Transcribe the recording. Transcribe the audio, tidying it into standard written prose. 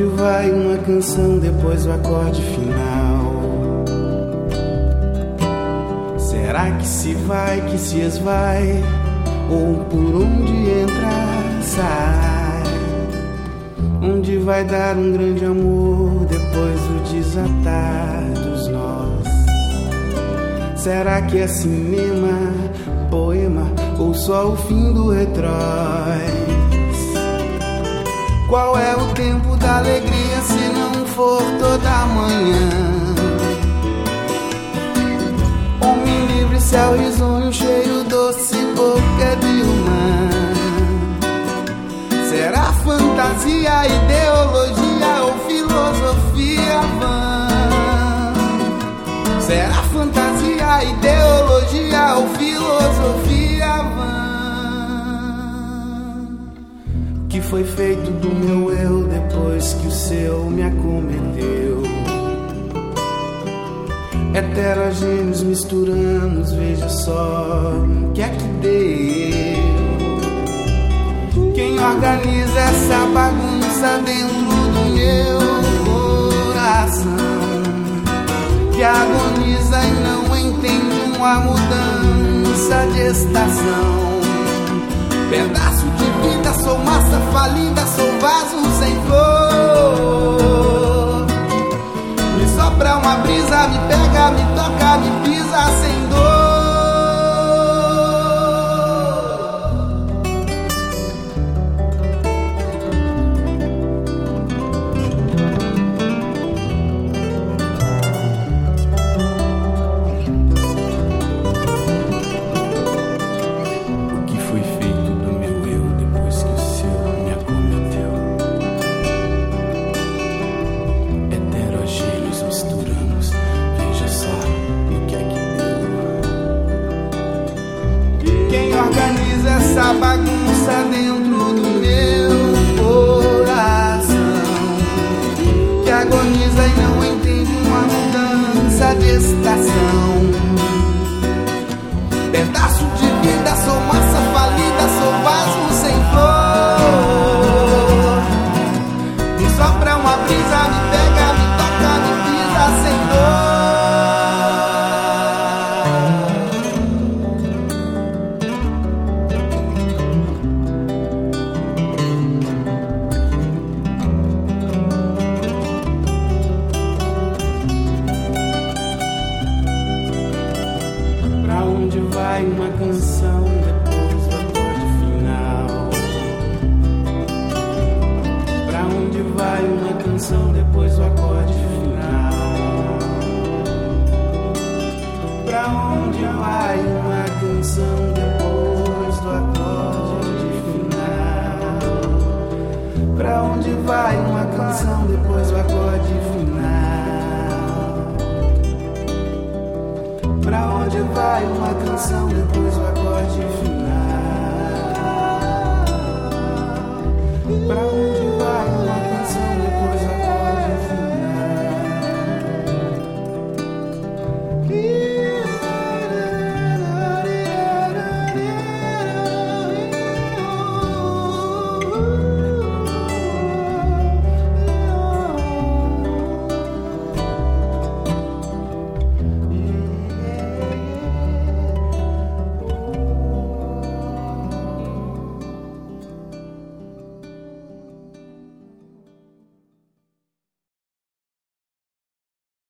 vai uma canção depois do acorde final? Será que se vai, que se esvai, ou por onde entra, sai? Onde vai dar um grande amor depois do desatar dos nós? Será que é cinema, poema, ou só o fim do retróis? Qual é o tempo da alegria se não for toda manhã? Homem livre, céu risonho, cheiro doce, boca de humã. Será fantasia, ideologia ou filosofia vã? Será fantasia, ideologia ou filosofia vã? O que foi feito do meu eu depois que o seu me acometeu? Heterogêneos misturamos, veja só o que é que deu. Quem organiza essa bagunça dentro do meu coração, que agoniza e não entende uma mudança de estação? Pedaço de vida, sou massa falida, sou vaso sem flor. Me sopra uma brisa, me pega, me toca, me pisa sem dor. Essa bagunça dentro do meu coração, que agoniza e não entende uma mudança de estação. Pedaço de vida, sou massa falida, sou vaso sem flor. Me sopra uma brisa, me pega, me toca, me pisa sem dor. Onde vai uma canção depois do acorde final? Pra onde vai uma canção depois do acorde final? Pra onde vai uma canção depois do acorde final? Pra onde vai uma canção depois do acorde final? Pra onde vai uma canção depois